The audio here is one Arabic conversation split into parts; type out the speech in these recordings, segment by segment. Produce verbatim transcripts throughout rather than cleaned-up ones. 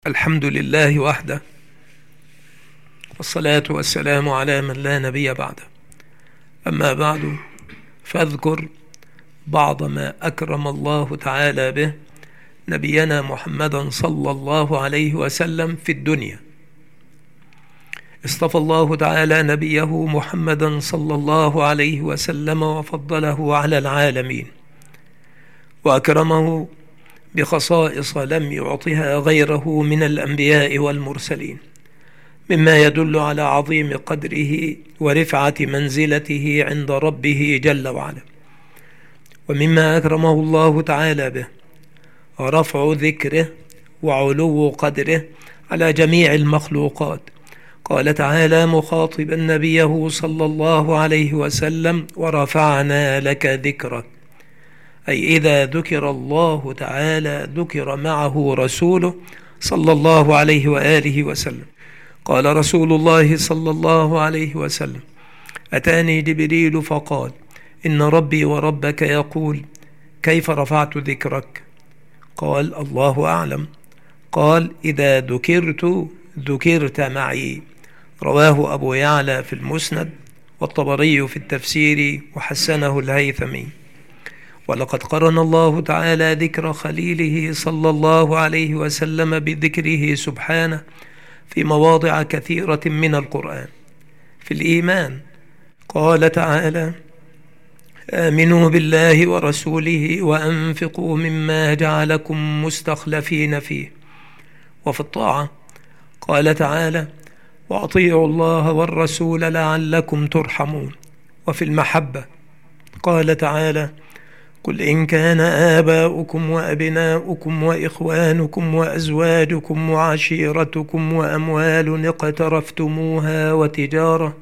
الحمد لله وحده، والصلاة والسلام على من لا نبي بعده. أما بعد، فاذكر بعض ما أكرم الله تعالى به نبينا محمدا صلى الله عليه وسلم في الدنيا. اصطفى الله تعالى نبيه محمدا صلى الله عليه وسلم وفضله على العالمين، وأكرمه بخصائص لم يعطها غيره من الأنبياء والمرسلين، مما يدل على عظيم قدره ورفعة منزلته عند ربه جل وعلا. ومما أكرمه الله تعالى به رفع ذكره وعلو قدره على جميع المخلوقات. قال تعالى مخاطبا نبيه صلى الله عليه وسلم: ورفعنا لك ذكرك، أي إذا ذكر الله تعالى ذكر معه رسوله صلى الله عليه وآله وسلم. قال رسول الله صلى الله عليه وسلم: أتاني جبريل فقال: إن ربي وربك يقول: كيف رفعت ذكرك؟ قال: الله أعلم. قال: إذا ذكرت ذكرت معي. رواه أبو يعلى في المسند، والطبري في التفسير، وحسنه الهيثمي. ولقد قرن الله تعالى ذكر خليله صلى الله عليه وسلم بذكره سبحانه في مواضع كثيرة من القرآن. في الإيمان قال تعالى: آمنوا بالله ورسوله وأنفقوا مما جعلكم مستخلفين فيه. وفي الطاعة قال تعالى: وأطيعوا الله والرسول لعلكم ترحمون. وفي المحبة قال تعالى: قل إن كان آباؤكم وأبناؤكم وإخوانكم وأزواجكم وعشيرتكم وأموال اقترفتموها وتجارة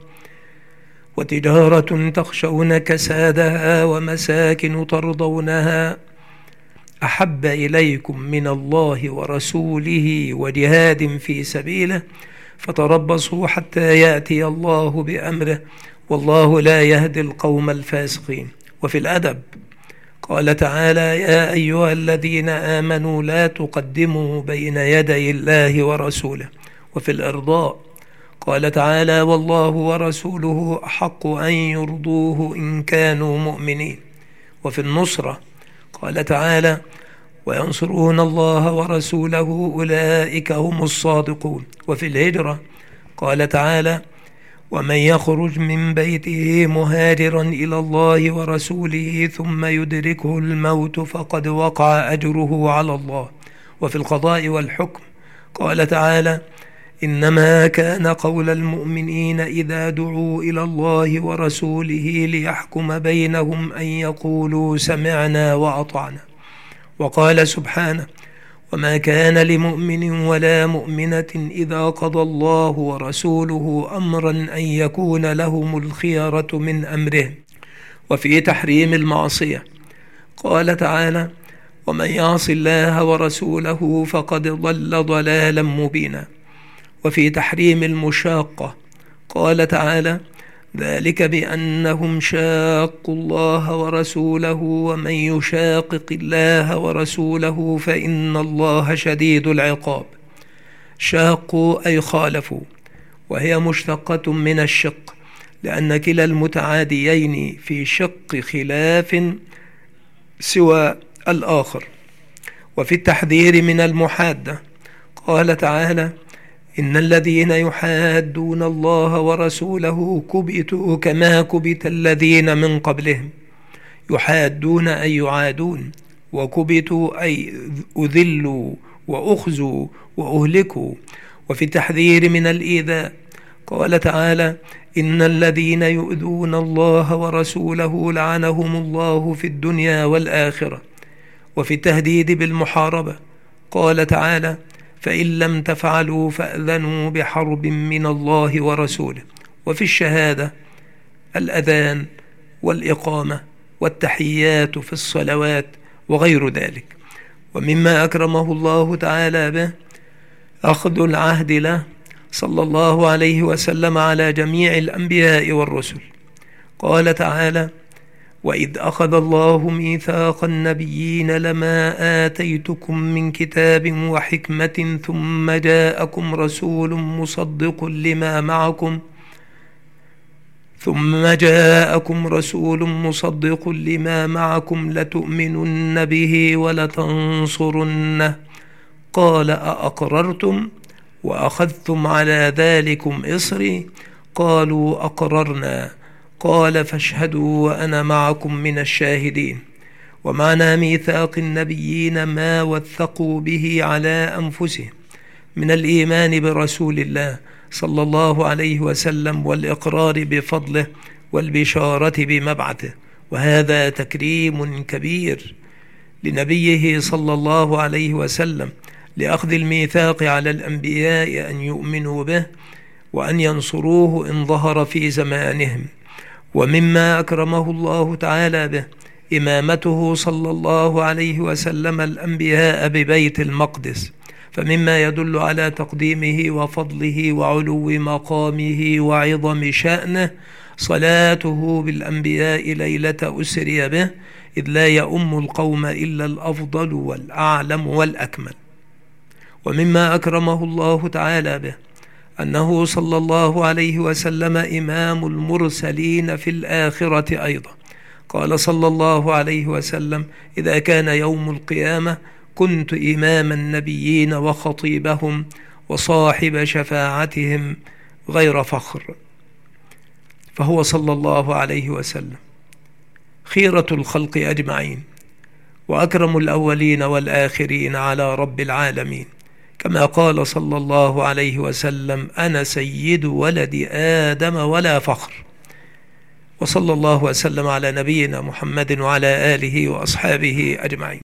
وتجارة تخشون كسادها ومساكن ترضونها أحب إليكم من الله ورسوله وجهاد في سبيله فتربصوا حتى يأتي الله بأمره والله لا يهدي القوم الفاسقين. وفي الأدب قال تعالى: يا أيها الذين آمنوا لا تقدموا بين يدي الله ورسوله. وفي الإرضاء قال تعالى: والله ورسوله أحق أن يرضوه إن كانوا مؤمنين. وفي النصرة قال تعالى: وينصرون الله ورسوله أولئك هم الصادقون. وفي الهجرة قال تعالى: ومن يخرج من بيته مهاجرا إلى الله ورسوله ثم يدركه الموت فقد وقع أجره على الله. وفي القضاء والحكم قال تعالى: إنما كان قول المؤمنين إذا دعوا إلى الله ورسوله ليحكم بينهم أن يقولوا سمعنا وأطعنا. وقال سبحانه: وما كان لمؤمن ولا مؤمنة إذا قضى الله ورسوله أمرا أن يكون لهم الخيرة من أمرهم. وفي تحريم المعصية قال تعالى: ومن يعص الله ورسوله فقد ضل ضلالا مبينا. وفي تحريم المشاقة قال تعالى: ذلك بأنهم شاقوا الله ورسوله ومن يشاقق الله ورسوله فإن الله شديد العقاب. شاقوا أي خالفوا، وهي مشتقة من الشق، لأن كلا المتعاديين في شق خلاف سوى الآخر. وفي التحذير من المحادة قال تعالى: إن الذين يحادون الله ورسوله كبتوا كما كبت الذين من قبلهم. يحادون أي يعادون، وكبتوا أي أذلوا وأخزوا وأهلكوا. وفي التحذير من الإيذاء قال تعالى: إن الذين يؤذون الله ورسوله لعنهم الله في الدنيا والآخرة. وفي التهديد بالمحاربة قال تعالى: فإن لم تفعلوا فأذنوا بحرب من الله ورسوله. وفي الشهادة الأذان والإقامة والتحيات في الصلوات وغير ذلك. ومما أكرمه الله تعالى به أخذ العهد له صلى الله عليه وسلم على جميع الأنبياء والرسل. قال تعالى: وإذ أخذ الله ميثاق النبيين لما آتيتكم من كتاب وحكمة ثم جاءكم رسول مصدق لما معكم ثم جاءكم رسول مصدق لما معكم لتؤمنن به ولتنصرنه قال أأقررتم وأخذتم على ذلكم إصري قالوا أقررنا قال فاشهدوا وأنا معكم من الشاهدين. ومعنى ميثاق النبيين ما وثقوا به على أنفسهم من الإيمان برسول الله صلى الله عليه وسلم والإقرار بفضله والبشارة بمبعثه، وهذا تكريم كبير لنبيه صلى الله عليه وسلم لأخذ الميثاق على الأنبياء أن يؤمنوا به وأن ينصروه إن ظهر في زمانهم. ومما أكرمه الله تعالى به إمامته صلى الله عليه وسلم الأنبياء ببيت المقدس، فمما يدل على تقديمه وفضله وعلو مقامه وعظم شأنه صلاته بالأنبياء ليلة أسري به، إذ لا يؤم القوم إلا الأفضل والأعلم والأكمل. ومما أكرمه الله تعالى به أنه صلى الله عليه وسلم إمام المرسلين في الآخرة أيضا. قال صلى الله عليه وسلم: إذا كان يوم القيامة كنت إمام النبيين وخطيبهم وصاحب شفاعتهم غير فخر. فهو صلى الله عليه وسلم خيرة الخلق أجمعين وأكرم الأولين والآخرين على رب العالمين، كما قال صلى الله عليه وسلم: أنا سيد ولد آدم ولا فخر. وصلى الله وسلم على نبينا محمد وعلى آله وأصحابه أجمعين.